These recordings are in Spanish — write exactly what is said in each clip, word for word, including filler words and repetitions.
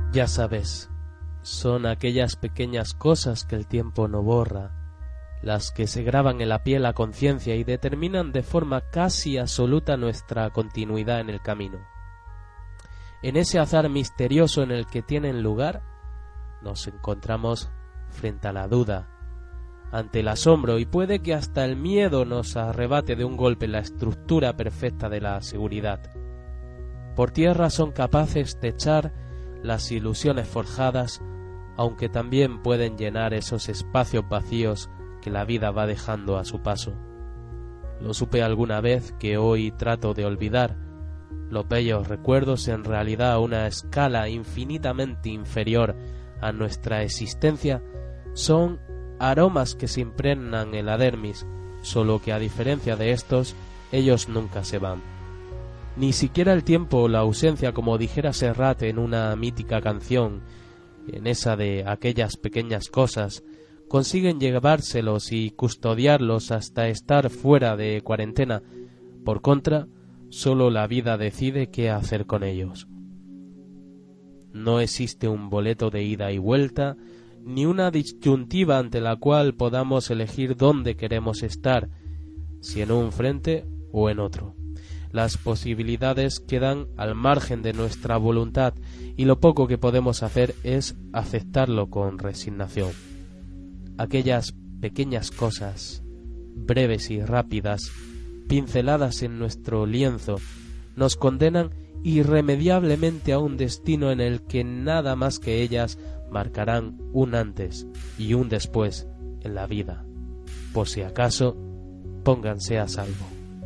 Ya sabes, son aquellas pequeñas cosas que el tiempo no borra, las que se graban en la piel a conciencia y determinan de forma casi absoluta nuestra continuidad en el camino. En ese azar misterioso en el que tienen lugar, nos encontramos frente a la duda, ante el asombro, y puede que hasta el miedo nos arrebate de un golpe la estructura perfecta de la seguridad. Por tierra son capaces de echar las ilusiones forjadas, aunque también pueden llenar esos espacios vacíos que la vida va dejando a su paso. Lo supe alguna vez que hoy trato de olvidar. Los bellos recuerdos, en realidad a una escala infinitamente inferior a nuestra existencia, son aromas que se impregnan en la dermis, solo que a diferencia de estos, ellos nunca se van. Ni siquiera el tiempo o la ausencia, como dijera Serrat en una mítica canción, en esa de aquellas pequeñas cosas, consiguen llevárselos y custodiarlos hasta estar fuera de cuarentena. Por contra, solo la vida decide qué hacer con ellos. No existe un boleto de ida y vuelta, ni una disyuntiva ante la cual podamos elegir dónde queremos estar, si en un frente o en otro. Las posibilidades quedan al margen de nuestra voluntad y lo poco que podemos hacer es aceptarlo con resignación. Aquellas pequeñas cosas, breves y rápidas, pinceladas en nuestro lienzo, nos condenan irremediablemente a un destino en el que nada más que ellas marcarán un antes y un después en la vida. Por si acaso, pónganse a salvo.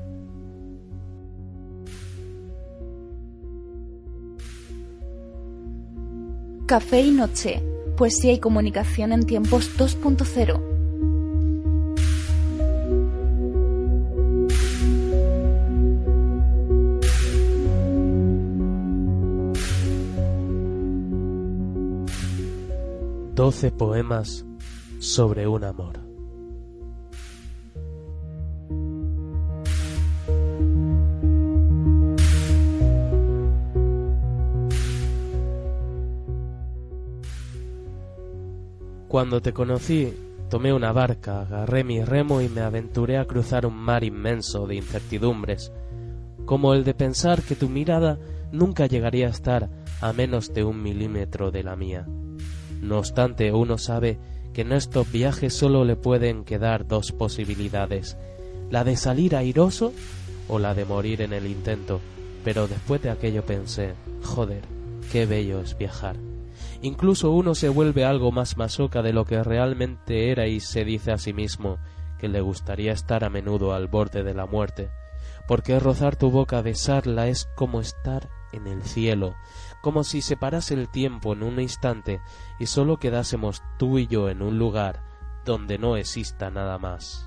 Café y noche, poesía y comunicación en tiempos dos punto cero. Doce poemas sobre un amor. Cuando te conocí, tomé una barca, agarré mi remo y me aventuré a cruzar un mar inmenso de incertidumbres, como el de pensar que tu mirada nunca llegaría a estar a menos de un milímetro de la mía. No obstante, uno sabe que en estos viajes solo le pueden quedar dos posibilidades, la de salir airoso o la de morir en el intento. Pero después de aquello pensé, joder, qué bello es viajar. Incluso uno se vuelve algo más masoca de lo que realmente era y se dice a sí mismo que le gustaría estar a menudo al borde de la muerte, porque rozar tu boca, besarla, es como estar en el cielo, como si se parase el tiempo en un instante y solo quedásemos tú y yo en un lugar donde no exista nada más.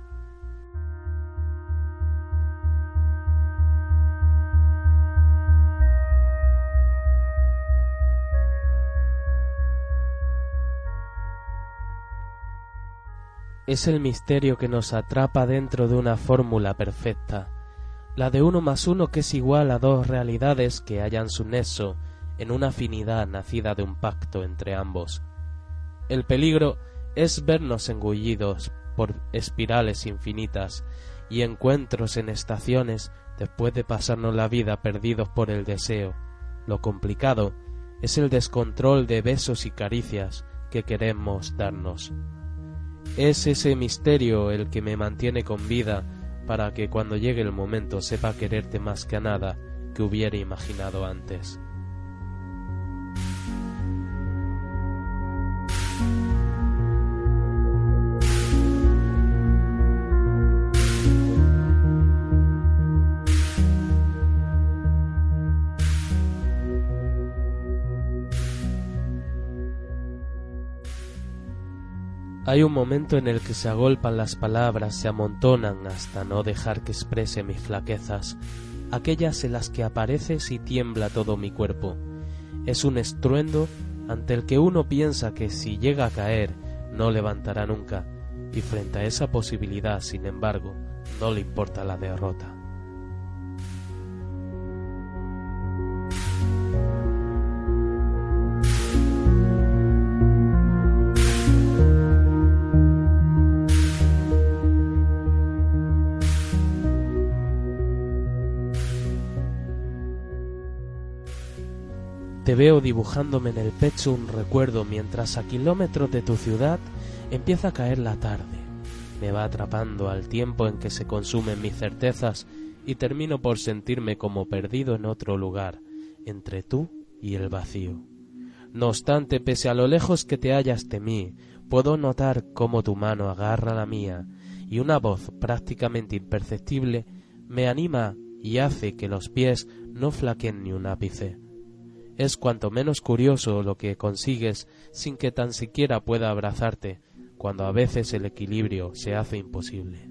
Es el misterio que nos atrapa dentro de una fórmula perfecta, la de uno más uno que es igual a dos realidades que hallan su nexo en una afinidad nacida de un pacto entre ambos. El peligro es vernos engullidos por espirales infinitas y encuentros en estaciones después de pasarnos la vida perdidos por el deseo. Lo complicado es el descontrol de besos y caricias que queremos darnos. Es ese misterio el que me mantiene con vida para que cuando llegue el momento sepa quererte más que a nada que hubiera imaginado antes. Hay un momento en el que se agolpan las palabras, se amontonan hasta no dejar que exprese mis flaquezas, aquellas en las que apareces y tiembla todo mi cuerpo. Es un estruendo ante el que uno piensa que si llega a caer no levantará nunca, y frente a esa posibilidad, sin embargo, no le importa la derrota. Te veo dibujándome en el pecho un recuerdo mientras a kilómetros de tu ciudad empieza a caer la tarde. Me va atrapando al tiempo en que se consumen mis certezas y termino por sentirme como perdido en otro lugar, entre tú y el vacío. No obstante, pese a lo lejos que te hallas de mí, puedo notar cómo tu mano agarra la mía y una voz prácticamente imperceptible me anima y hace que los pies no flaqueen ni un ápice. Es cuanto menos curioso lo que consigues sin que tan siquiera pueda abrazarte, cuando a veces el equilibrio se hace imposible.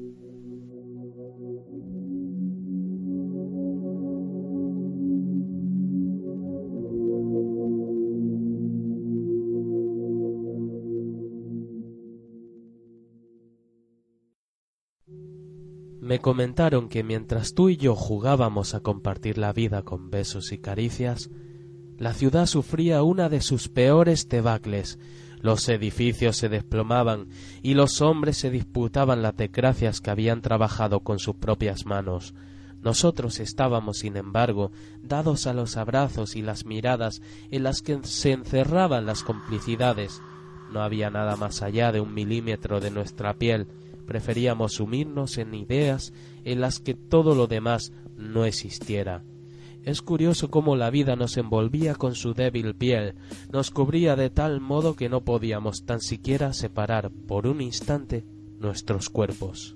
Me comentaron que mientras tú y yo jugábamos a compartir la vida con besos y caricias, la ciudad sufría una de sus peores debacles. Los edificios se desplomaban y los hombres se disputaban las desgracias que habían trabajado con sus propias manos. Nosotros estábamos, sin embargo, dados a los abrazos y las miradas en las que se encerraban las complicidades. No había nada más allá de un milímetro de nuestra piel. Preferíamos sumirnos en ideas en las que todo lo demás no existiera. Es curioso cómo la vida nos envolvía con su débil piel, nos cubría de tal modo que no podíamos tan siquiera separar por un instante nuestros cuerpos.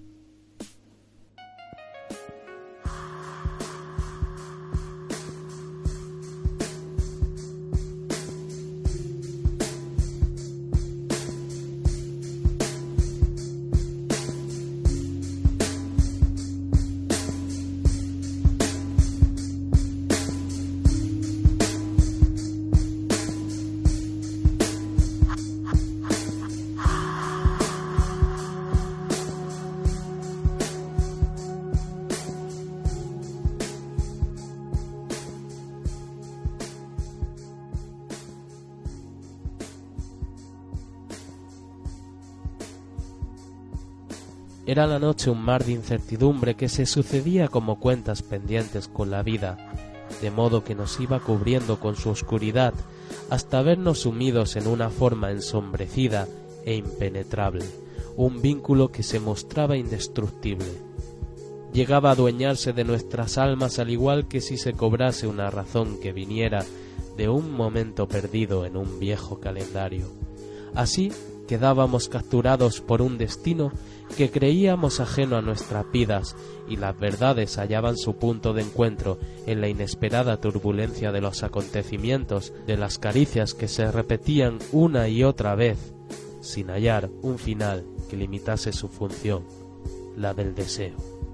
Era la noche un mar de incertidumbre que se sucedía como cuentas pendientes con la vida, de modo que nos iba cubriendo con su oscuridad hasta vernos sumidos en una forma ensombrecida e impenetrable, un vínculo que se mostraba indestructible. Llegaba a adueñarse de nuestras almas al igual que si se cobrase una razón que viniera de un momento perdido en un viejo calendario. Así quedábamos capturados por un destino que creíamos ajeno a nuestras vidas, y las verdades hallaban su punto de encuentro en la inesperada turbulencia de los acontecimientos, de las caricias que se repetían una y otra vez, sin hallar un final que limitase su función, la del deseo.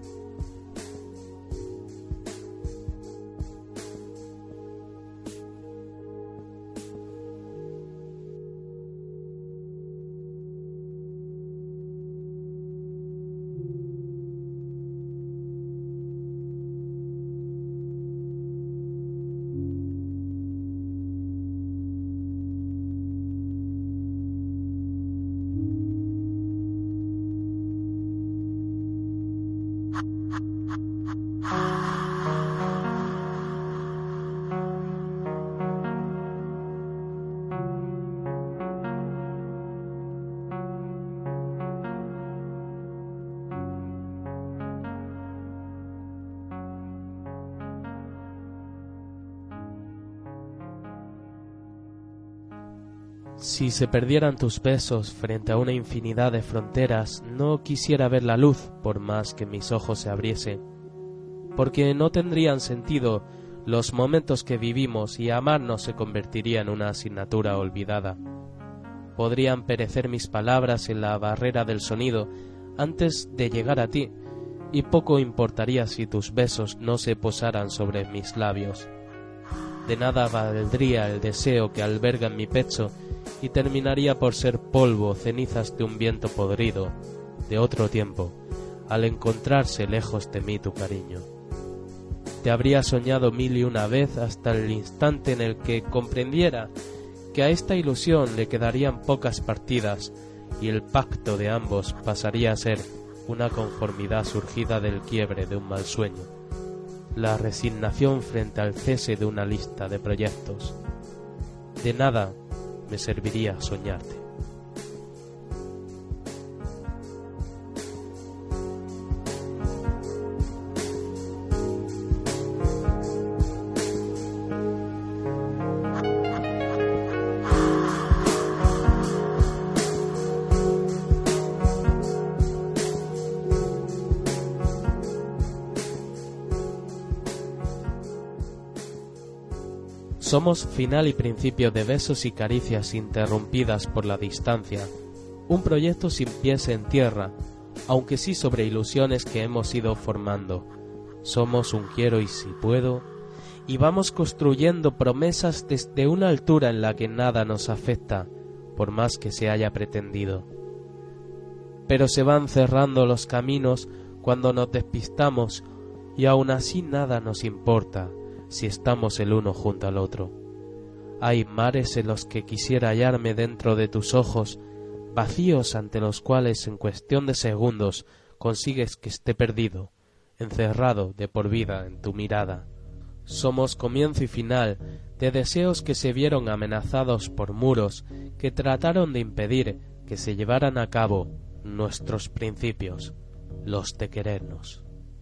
Si se perdieran tus besos frente a una infinidad de fronteras, no quisiera ver la luz por más que mis ojos se abriesen, porque no tendrían sentido los momentos que vivimos y amarnos se convertiría en una asignatura olvidada. Podrían perecer mis palabras en la barrera del sonido antes de llegar a ti, y poco importaría si tus besos no se posaran sobre mis labios. De nada valdría el deseo que alberga en mi pecho y terminaría por ser polvo, cenizas de un viento podrido, de otro tiempo, al encontrarse lejos de mí tu cariño. Te habría soñado mil y una vez hasta el instante en el que comprendiera que a esta ilusión le quedarían pocas partidas y el pacto de ambos pasaría a ser una conformidad surgida del quiebre de un mal sueño. la resignación frente al cese de una lista de proyectos. De nada me serviría soñarte. Somos final y principio de besos y caricias interrumpidas por la distancia, un proyecto sin pies en tierra, aunque sí sobre ilusiones que hemos ido formando. Somos un quiero y si puedo, y vamos construyendo promesas desde una altura en la que nada nos afecta, por más que se haya pretendido. Pero se van cerrando los caminos cuando nos despistamos, y aún así nada nos importa si estamos el uno junto al otro. Hay mares en los que quisiera hallarme dentro de tus ojos, vacíos ante los cuales en cuestión de segundos consigues que esté perdido, encerrado de por vida en tu mirada. Somos comienzo y final de deseos que se vieron amenazados por muros que trataron de impedir que se llevaran a cabo nuestros principios, los de querernos.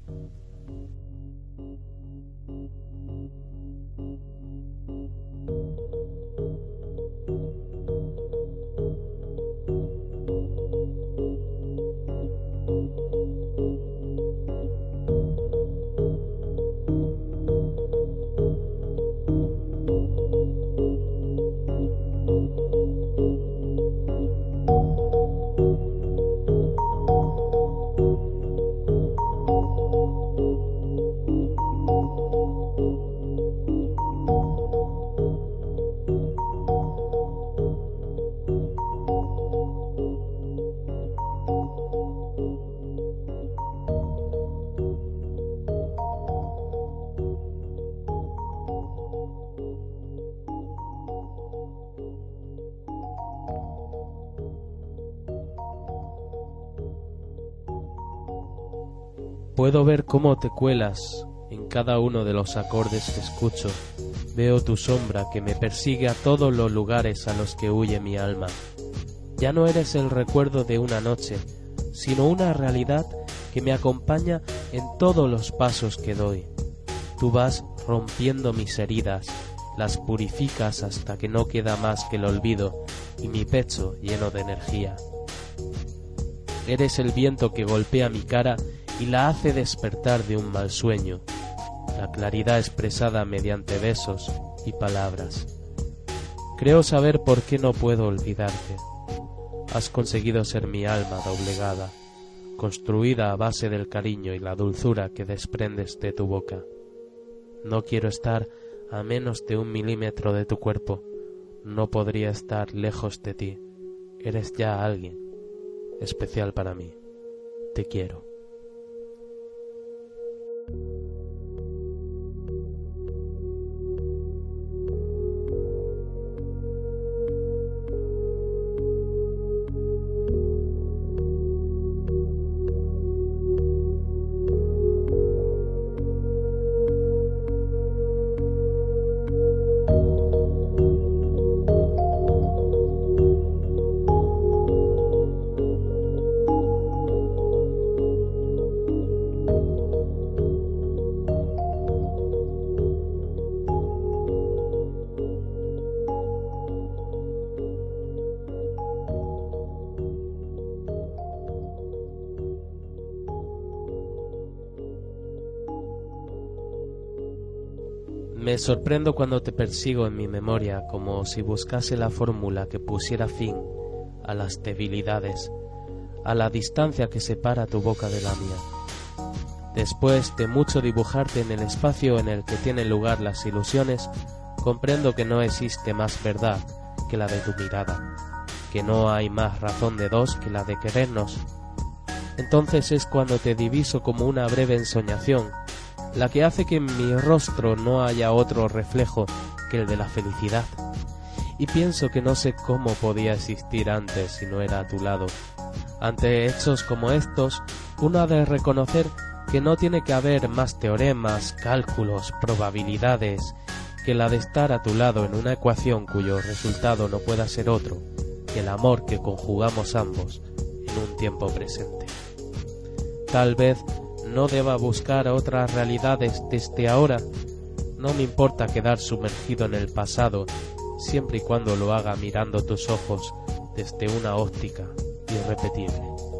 Puedo ver cómo te cuelas en cada uno de los acordes que escucho. Veo tu sombra que me persigue a todos los lugares a los que huye mi alma. Ya no eres el recuerdo de una noche, sino una realidad que me acompaña en todos los pasos que doy. Tú vas rompiendo mis heridas, las purificas hasta que no queda más que el olvido y mi pecho lleno de energía. Eres el viento que golpea mi cara y la hace despertar de un mal sueño, la claridad expresada mediante besos y palabras. Creo saber por qué no puedo olvidarte. Has conseguido ser mi alma doblegada, construida a base del cariño y la dulzura que desprendes de tu boca. No quiero estar a menos de un milímetro de tu cuerpo, no podría estar lejos de ti. Eres ya alguien especial para mí. Te quiero. Me sorprendo cuando te persigo en mi memoria, como si buscase la fórmula que pusiera fin a las debilidades, a la distancia que separa tu boca de la mía. Después de mucho dibujarte en el espacio en el que tienen lugar las ilusiones, comprendo que no existe más verdad que la de tu mirada, que no hay más razón de dos que la de querernos. Entonces es cuando te diviso como una breve ensoñación, la que hace que en mi rostro no haya otro reflejo que el de la felicidad. Y pienso que no sé cómo podía existir antes si no era a tu lado. Ante hechos como estos, uno ha de reconocer que no tiene que haber más teoremas, cálculos, probabilidades, que la de estar a tu lado en una ecuación cuyo resultado no pueda ser otro que el amor que conjugamos ambos en un tiempo presente. Tal vez no deba buscar otras realidades desde ahora. No me importa quedar sumergido en el pasado, siempre y cuando lo haga mirando tus ojos desde una óptica irrepetible.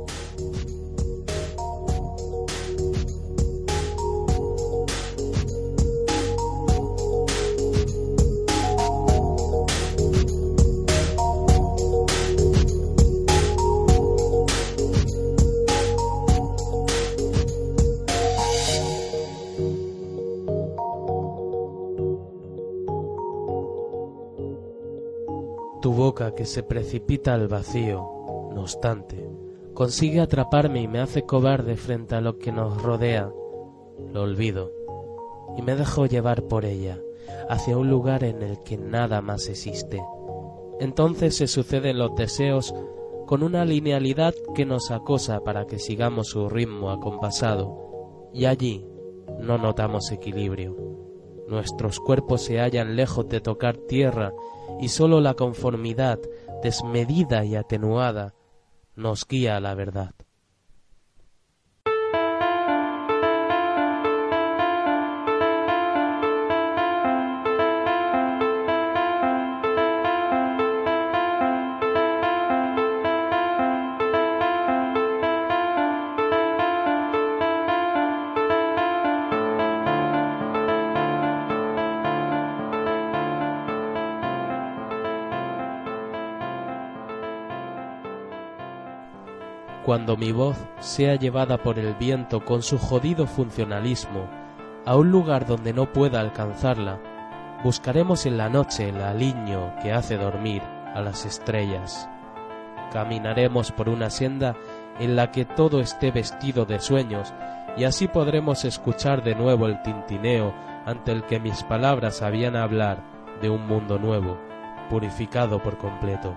Tu boca que se precipita al vacío, no obstante, consigue atraparme y me hace cobarde frente a lo que nos rodea. Lo olvido y me dejo llevar por ella, hacia un lugar en el que nada más existe. Entonces se suceden los deseos con una linealidad que nos acosa para que sigamos su ritmo acompasado, y allí no notamos equilibrio. Nuestros cuerpos se hallan lejos de tocar tierra y sólo la conformidad, desmedida y atenuada, nos guía a la verdad. Cuando mi voz sea llevada por el viento con su jodido funcionalismo a un lugar donde no pueda alcanzarla, buscaremos en la noche el aliño que hace dormir a las estrellas. Caminaremos por una senda en la que todo esté vestido de sueños, y así podremos escuchar de nuevo el tintineo ante el que mis palabras habían a hablar de un mundo nuevo, purificado por completo.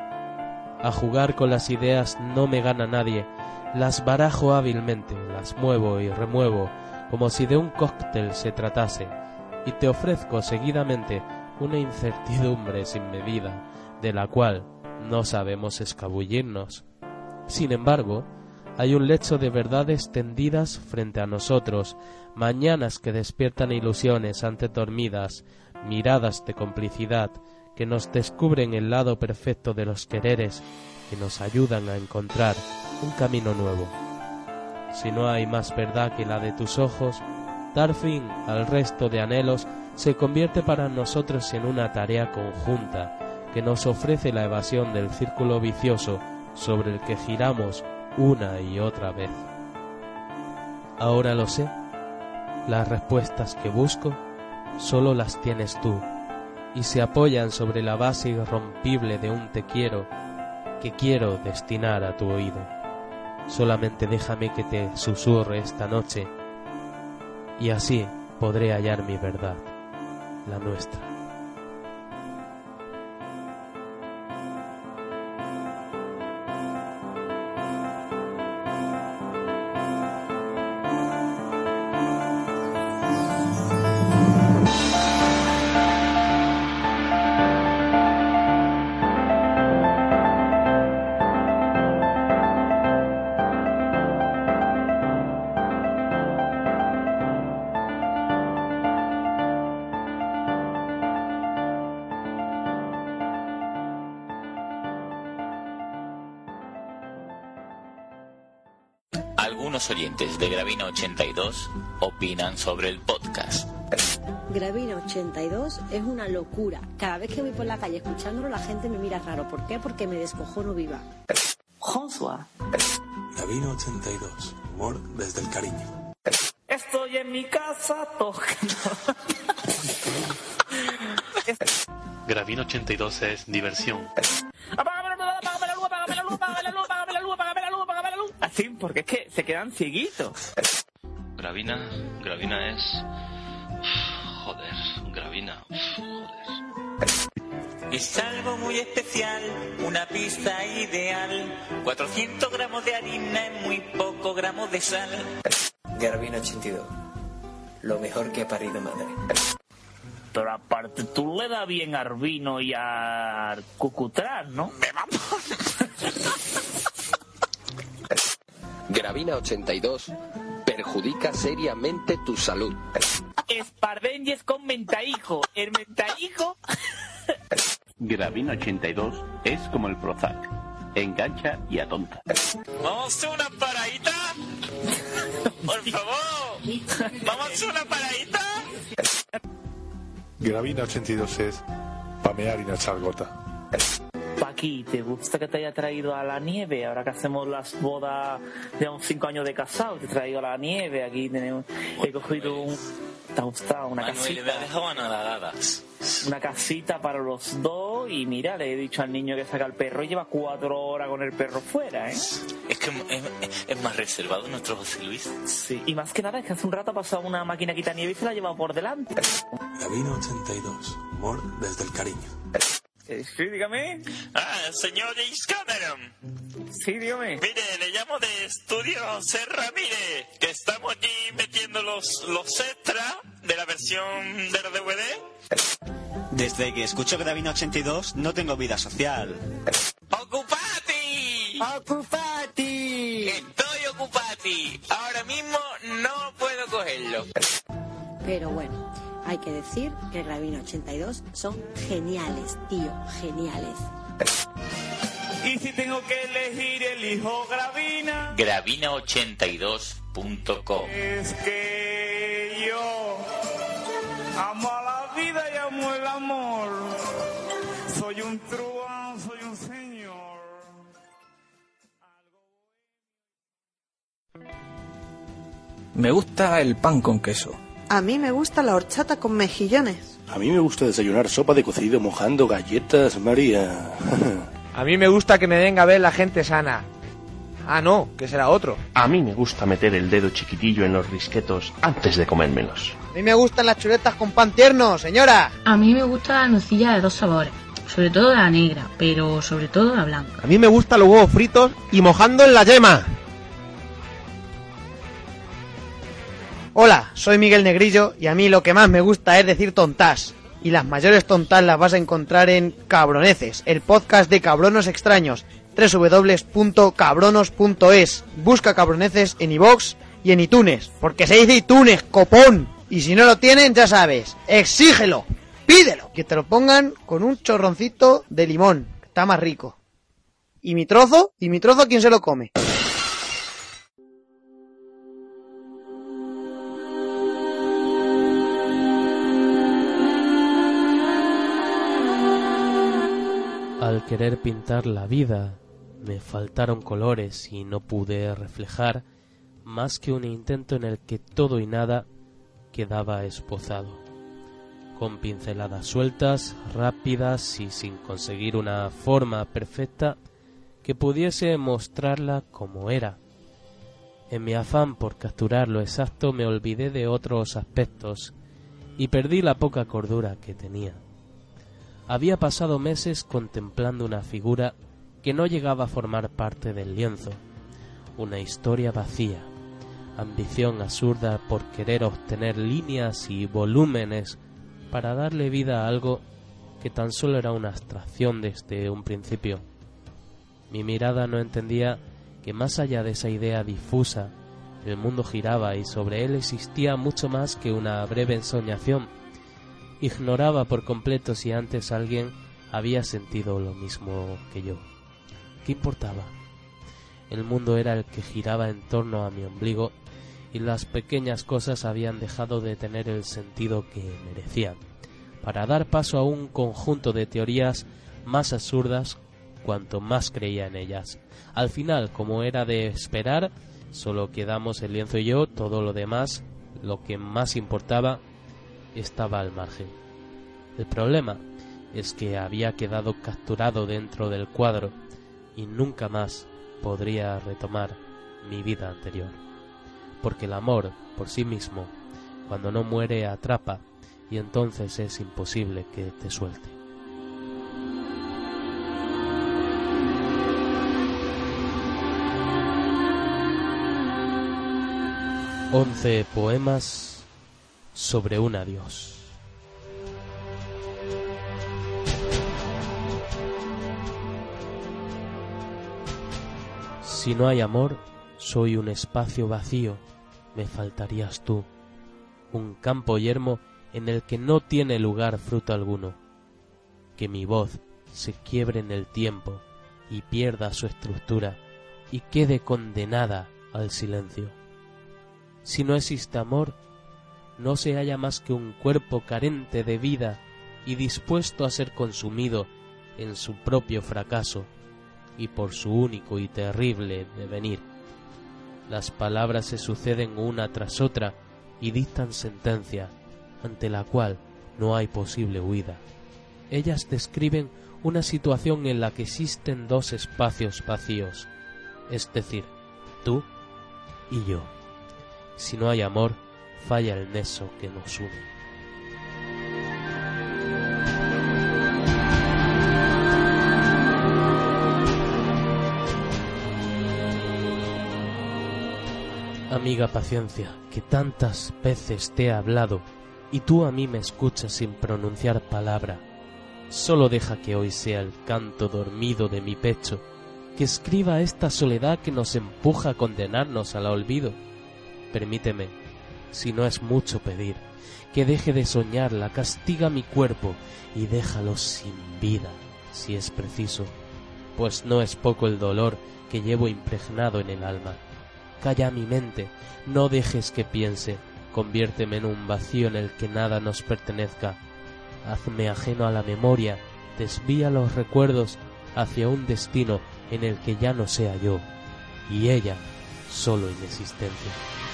A jugar con las ideas no me gana nadie, las barajo hábilmente, las muevo y remuevo, como si de un cóctel se tratase, y te ofrezco seguidamente una incertidumbre sin medida, de la cual no sabemos escabullirnos. Sin embargo, hay un lecho de verdades tendidas frente a nosotros, mañanas que despiertan ilusiones antes dormidas, miradas de complicidad, que nos descubren el lado perfecto de los quereres, que nos ayudan a encontrar un camino nuevo. Si no hay más verdad que la de tus ojos, dar fin al resto de anhelos se convierte para nosotros en una tarea conjunta que nos ofrece la evasión del círculo vicioso sobre el que giramos una y otra vez. Ahora lo sé, las respuestas que busco solo las tienes tú, y se apoyan sobre la base irrompible de un te quiero que quiero destinar a tu oído. Solamente déjame que te susurre esta noche, y así podré hallar mi verdad, la nuestra. Algunos oyentes de Gravina ochenta y dos opinan sobre el podcast. Gravina ochenta y dos es una locura. Cada vez que voy por la calle escuchándolo, la gente me mira raro. ¿Por qué? Porque me descojono viva. François. Gravina ochenta y dos, humor desde el cariño. Estoy en mi casa tocando. Gravina ochenta y dos es diversión. Apágame la luz, apágame la luz, apágame la luz, apágame la luz, apágame la luz, apágame la luz, apágame la luz. Así, porque es que se quedan cieguitos. Gravina, Gravina es... Joder, Gravina, joder. Es algo muy especial, una pizza ideal. cuatrocientos gramos de harina en muy pocos gramos de sal. Gravina ochenta y dos. Lo mejor que ha parido madre. Pero aparte, tú le das bien a Arbino y a Cucutrán, ¿no? Gravina ochenta y dos perjudica seriamente tu salud. Espardenyes con mentahijo. El mentahijo... Gravina ochenta y dos es como el Prozac. Engancha y atonta. ¿Vamos a una paradita? Por favor. ¿Vamos a una paradita? Gravina ochenta y dos es pamear y no echar gota. Paqui, ¿te gusta que te haya traído a la nieve? Ahora que hacemos las bodas de unos cinco años de casado, te he traído a la nieve. Aquí tenemos, he cogido un... ¿Te ha gustado? Una Manuel, casita. me ha dejado anonadadas. Una casita para los dos y mira, le he dicho al niño que saca el perro y lleva cuatro horas con el perro fuera, ¿eh? Es que es, es más reservado nuestro José Luis. Sí, y más que nada es que hace un rato ha pasado una máquina quita nieve y se la ha llevado por delante. Gravina ochenta y dos. Humor desde el cariño. Sí, dígame. Ah, señor James Cameron. Sí, dígame. Mire, le llamo de Estudio José Ramírez, que estamos allí metiendo los, los extras de la versión del D V D. Desde que escucho Gravina ochenta y dos no tengo vida social. ¡Ocupati! ¡Ocupati! Estoy ocupati. Ahora mismo no puedo cogerlo. Pero bueno, hay que decir que Gravina ochenta y dos son geniales, tío, geniales. Y si tengo que elegir, elijo Gravina. Gravina ochenta y dos punto com. Es que yo amo a la vida y amo el amor. Soy un truán, soy un señor. Me gusta el pan con queso. A mí me gusta la horchata con mejillones. A mí me gusta desayunar sopa de cocido mojando galletas María. A mí me gusta que me venga a ver la gente sana. Ah, no, que será otro. A mí me gusta meter el dedo chiquitillo en los risquetos antes de comérmelos. A mí me gustan las chuletas con pan tierno, señora. A mí me gusta la nocilla de dos sabores. Sobre todo la negra, pero sobre todo la blanca. A mí me gustan los huevos fritos y mojando en la yema. Hola, soy Miguel Negrillo y a mí lo que más me gusta es decir tontas. Y las mayores tontas las vas a encontrar en Cabroneces, el podcast de Cabronos Extraños, doble u doble u doble u punto cabronos punto es. Busca Cabroneces en iVoox y en iTunes, porque se dice iTunes, copón. Y si no lo tienen, ya sabes, exígelo, pídelo. Que te lo pongan con un chorroncito de limón, que está más rico. ¿Y mi trozo? ¿Y mi trozo quién se lo come? Al querer pintar la vida, me faltaron colores y no pude reflejar más que un intento en el que todo y nada quedaba esbozado, con pinceladas sueltas, rápidas y sin conseguir una forma perfecta que pudiese mostrarla como era. En mi afán por capturar lo exacto me olvidé de otros aspectos y perdí la poca cordura que tenía. Había pasado meses contemplando una figura que no llegaba a formar parte del lienzo, una historia vacía, ambición absurda por querer obtener líneas y volúmenes para darle vida a algo que tan solo era una abstracción desde un principio. Mi mirada no entendía que más allá de esa idea difusa, el mundo giraba y sobre él existía mucho más que una breve ensoñación. Ignoraba por completo si antes alguien había sentido lo mismo que yo. ¿Qué importaba? El mundo era el que giraba en torno a mi ombligo y las pequeñas cosas habían dejado de tener el sentido que merecían, para dar paso a un conjunto de teorías más absurdas cuanto más creía en ellas. Al final, como era de esperar, solo quedamos el lienzo y yo, todo lo demás, lo que más importaba, estaba al margen. El problema es que había quedado capturado dentro del cuadro y nunca más podría retomar mi vida anterior, porque el amor por sí mismo, cuando no muere, atrapa y entonces es imposible que te suelte. Once poemas sobre un adiós. Si no hay amor, soy un espacio vacío, me faltarías tú, un campo yermo en el que no tiene lugar fruto alguno, que mi voz se quiebre en el tiempo y pierda su estructura y quede condenada al silencio. Si no existe amor, no se halla más que un cuerpo carente de vida y dispuesto a ser consumido en su propio fracaso y por su único y terrible devenir. Las palabras se suceden una tras otra y dictan sentencia, ante la cual no hay posible huida. Ellas describen una situación en la que existen dos espacios vacíos, es decir, tú y yo. Si no hay amor, falla el nexo que nos une. Amiga paciencia, que tantas veces te he hablado y tú a mí me escuchas sin pronunciar palabra. Solo deja que hoy sea el canto dormido de mi pecho, que escriba esta soledad que nos empuja a condenarnos al olvido. Permíteme, si no es mucho pedir, que deje de soñarla, castiga mi cuerpo y déjalo sin vida, si es preciso, pues no es poco el dolor que llevo impregnado en el alma. Calla mi mente, no dejes que piense, conviérteme en un vacío en el que nada nos pertenezca. Hazme ajeno a la memoria, desvía los recuerdos hacia un destino en el que ya no sea yo, y ella solo inexistencia.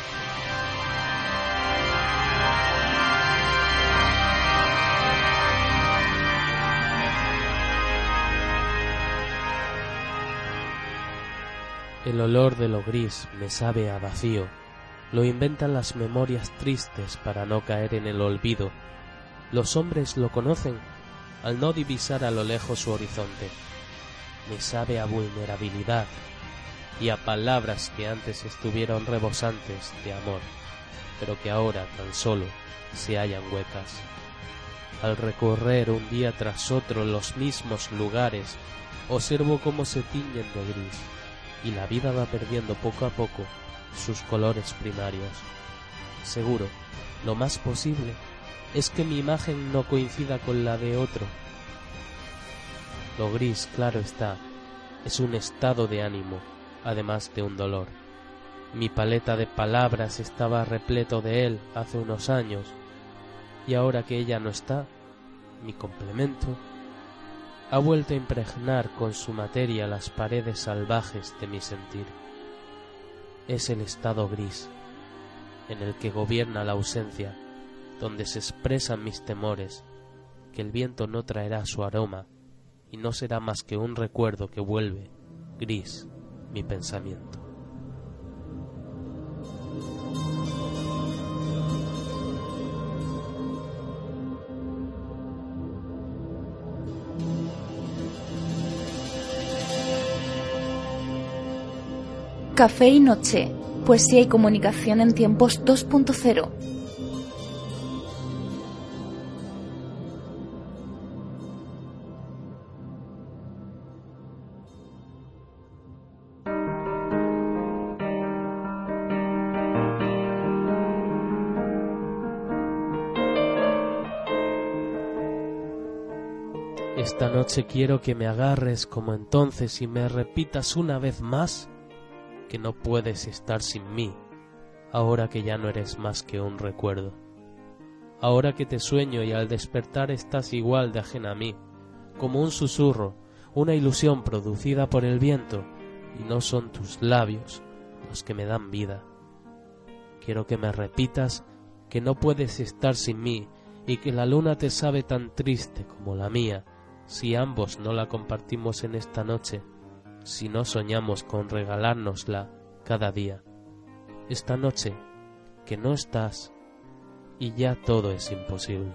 El olor de lo gris me sabe a vacío, lo inventan las memorias tristes para no caer en el olvido. Los hombres lo conocen al no divisar a lo lejos su horizonte. Me sabe a vulnerabilidad y a palabras que antes estuvieron rebosantes de amor, pero que ahora tan solo se hallan huecas. Al recorrer un día tras otro los mismos lugares, observo cómo se tiñen de gris, y la vida va perdiendo poco a poco sus colores primarios. Seguro, lo más posible es que mi imagen no coincida con la de otro. Lo gris, claro está, es un estado de ánimo, además de un dolor. Mi paleta de palabras estaba repleto de él hace unos años, y ahora que ella no está, mi complemento ha vuelto a impregnar con su materia las paredes salvajes de mi sentir. Es el estado gris, en el que gobierna la ausencia, donde se expresan mis temores, que el viento no traerá su aroma, y no será más que un recuerdo que vuelve gris mi pensamiento. Café y noche, poesía y comunicación en tiempos dos punto cero. Esta noche quiero que me agarres como entonces y me repitas una vez más que no puedes estar sin mí, ahora que ya no eres más que un recuerdo. Ahora que te sueño y al despertar estás igual de ajena a mí, como un susurro, una ilusión producida por el viento, y no son tus labios los que me dan vida. Quiero que me repitas que no puedes estar sin mí y que la luna te sabe tan triste como la mía, si ambos no la compartimos en esta noche, si no soñamos con regalárnosla cada día. Esta noche que no estás y ya todo es imposible.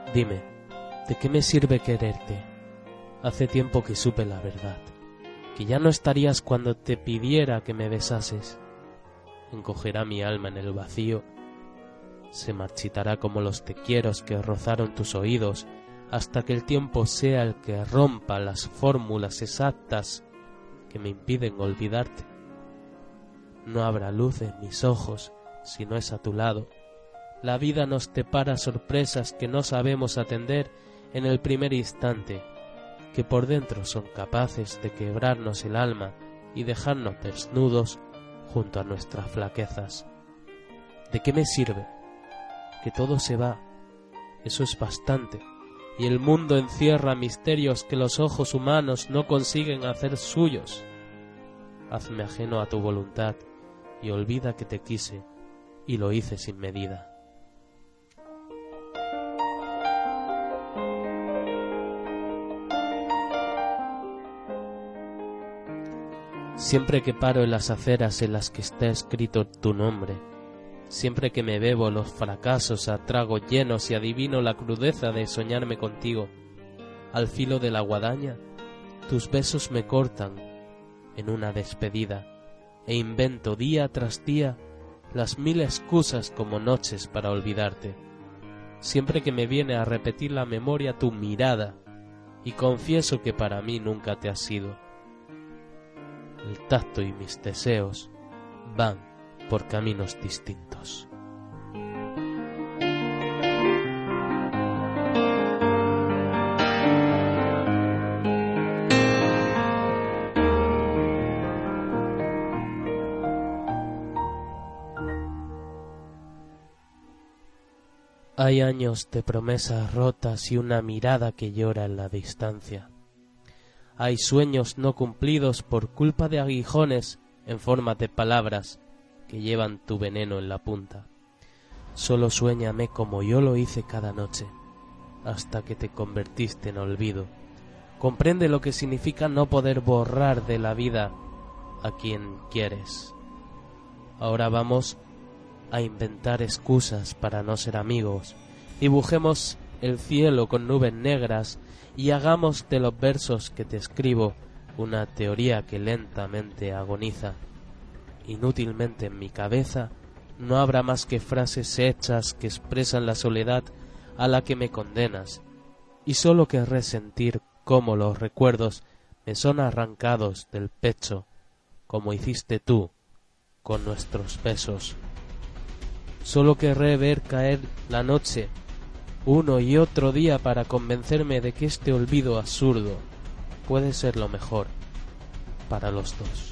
Dime, ¿de qué me sirve quererte? Hace tiempo que supe la verdad, que ya no estarías cuando te pidiera que me besases. Encogerá mi alma en el vacío, se marchitará como los te quieros que rozaron tus oídos, hasta que el tiempo sea el que rompa las fórmulas exactas que me impiden olvidarte. No habrá luz en mis ojos si no es a tu lado. La vida nos depara sorpresas que no sabemos atender en el primer instante, que por dentro son capaces de quebrarnos el alma y dejarnos desnudos junto a nuestras flaquezas. ¿De qué me sirve? Que todo se va, eso es bastante, y el mundo encierra misterios que los ojos humanos no consiguen hacer suyos. Hazme ajeno a tu voluntad y olvida que te quise y lo hice sin medida. Siempre que paro en las aceras en las que está escrito tu nombre, siempre que me bebo los fracasos a tragos llenos y adivino la crudeza de soñarme contigo, al filo de la guadaña, tus besos me cortan en una despedida e invento día tras día las mil excusas como noches para olvidarte. Siempre que me viene a repetir la memoria tu mirada, y confieso que para mí nunca te has sido. El tacto y mis deseos van por caminos distintos. Hay años de promesas rotas y una mirada que llora en la distancia. Hay sueños no cumplidos por culpa de aguijones en forma de palabras que llevan tu veneno en la punta. Solo suéñame como yo lo hice cada noche, hasta que te convertiste en olvido. Comprende lo que significa no poder borrar de la vida a quien quieres. Ahora vamos a inventar excusas para no ser amigos. Dibujemos el cielo con nubes negras y hagamos de los versos que te escribo una teoría que lentamente agoniza. Inútilmente en mi cabeza no habrá más que frases hechas que expresan la soledad a la que me condenas, y solo querré sentir cómo los recuerdos me son arrancados del pecho, como hiciste tú con nuestros besos. Solo querré ver caer la noche uno y otro día para convencerme de que este olvido absurdo puede ser lo mejor para los dos.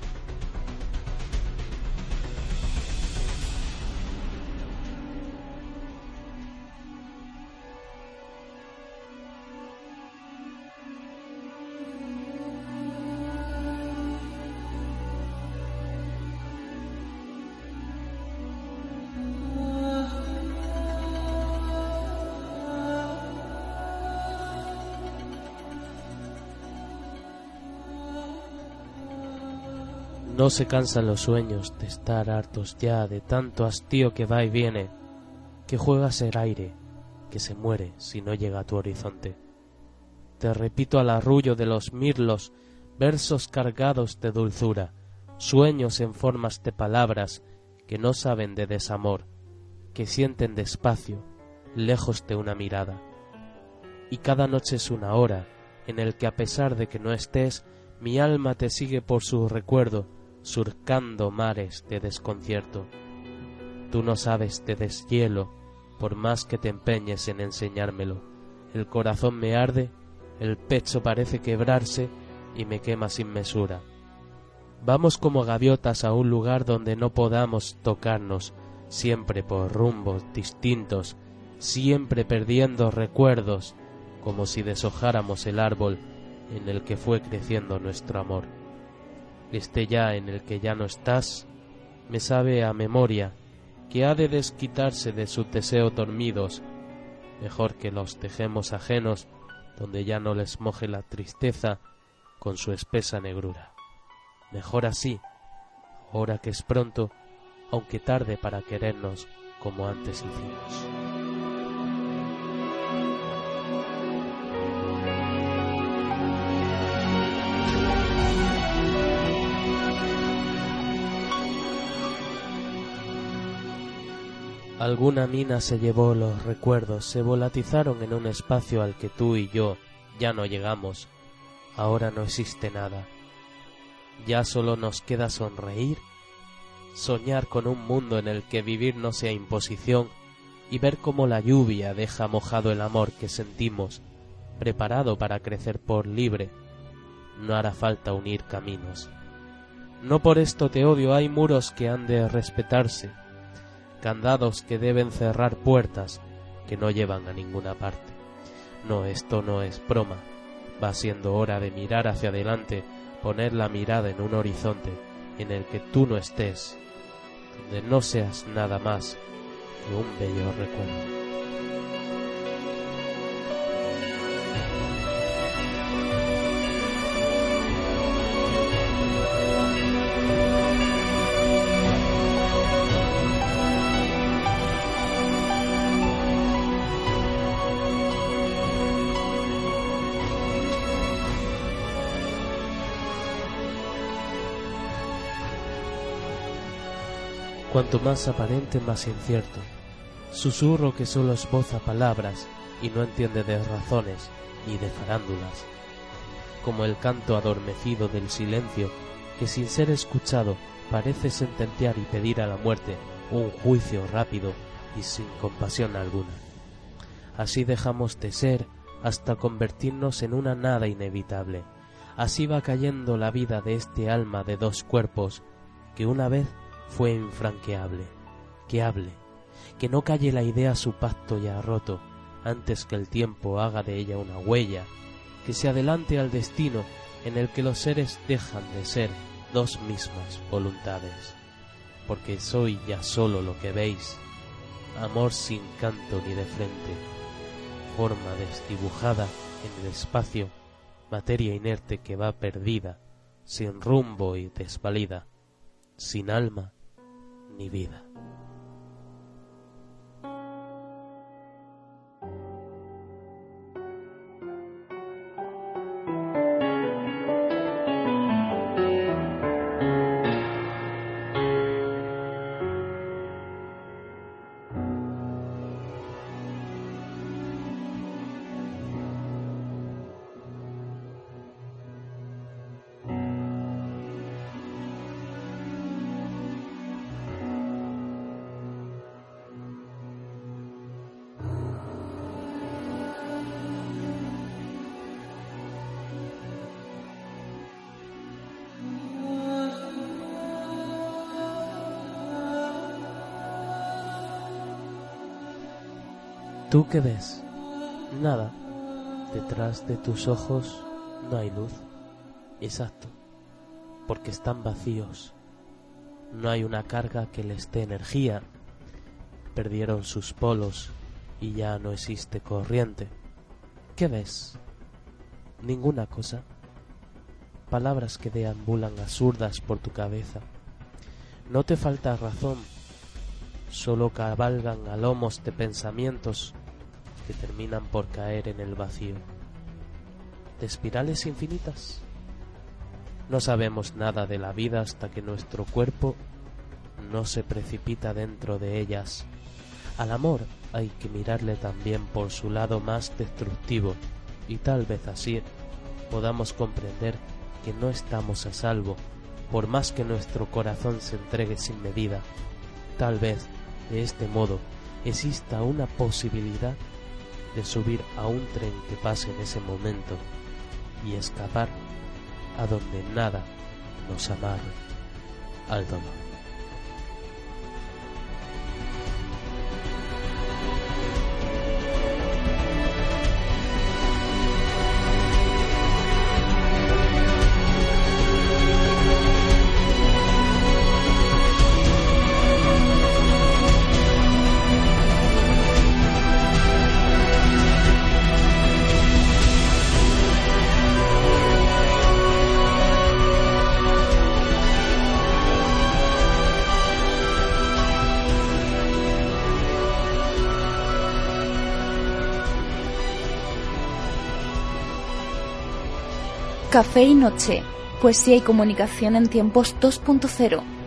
No se cansan los sueños de estar hartos ya de tanto hastío que va y viene, que juega a ser aire, que se muere si no llega a tu horizonte. Te repito al arrullo de los mirlos, versos cargados de dulzura, sueños en formas de palabras que no saben de desamor, que sienten despacio, lejos de una mirada. Y cada noche es una hora en el que a pesar de que no estés, mi alma te sigue por su recuerdo, surcando mares de desconcierto. Tú no sabes de deshielo, por más que te empeñes en enseñármelo. El corazón me arde, el pecho parece quebrarse y me quema sin mesura. Vamos como gaviotas a un lugar donde no podamos tocarnos, siempre por rumbos distintos, siempre perdiendo recuerdos, como si deshojáramos el árbol en el que fue creciendo nuestro amor. Este ya en el que ya no estás, me sabe a memoria que ha de desquitarse de sus deseos dormidos. Mejor que los dejemos ajenos, donde ya no les moje la tristeza con su espesa negrura. Mejor así, ahora que es pronto, aunque tarde para querernos como antes hicimos. Alguna mina se llevó los recuerdos, se volatizaron en un espacio al que tú y yo ya no llegamos. Ahora no existe nada. Ya solo nos queda sonreír, soñar con un mundo en el que vivir no sea imposición y ver cómo la lluvia deja mojado el amor que sentimos, preparado para crecer por libre. No hará falta unir caminos. No por esto te odio, hay muros que han de respetarse, candados que deben cerrar puertas que no llevan a ninguna parte. No, esto no es broma. Va siendo hora de mirar hacia adelante, poner la mirada en un horizonte en el que tú no estés, donde no seas nada más que un bello recuerdo. Cuanto más aparente, más incierto. Susurro que solo esboza palabras y no entiende de razones ni de farándulas. Como el canto adormecido del silencio que sin ser escuchado parece sentenciar y pedir a la muerte un juicio rápido y sin compasión alguna. Así dejamos de ser hasta convertirnos en una nada inevitable. Así va cayendo la vida de este alma de dos cuerpos que una vez fue infranqueable. Que hable, que no calle la idea su pacto ya roto, antes que el tiempo haga de ella una huella, que se adelante al destino en el que los seres dejan de ser dos mismas voluntades. Porque soy ya solo lo que veis, amor sin canto ni de frente, forma desdibujada en el espacio, materia inerte que va perdida, sin rumbo y desvalida, sin alma ni vida. ¿Tú qué ves? Nada. Detrás de tus ojos no hay luz. Exacto, porque están vacíos. No hay una carga que les dé energía. Perdieron sus polos y ya no existe corriente. ¿Qué ves? Ninguna cosa. Palabras que deambulan absurdas por tu cabeza. No te falta razón. Solo cabalgan a lomos de pensamientos que terminan por caer en el vacío. ¿De espirales infinitas? No sabemos nada de la vida hasta que nuestro cuerpo no se precipita dentro de ellas. Al amor hay que mirarle también por su lado más destructivo, y tal vez así podamos comprender que no estamos a salvo, por más que nuestro corazón se entregue sin medida. Tal vez de este modo exista una posibilidad de subir a un tren que pase en ese momento y escapar a donde nada nos amarre al dolor. Café y Noche, poesía y comunicación en tiempos dos punto cero.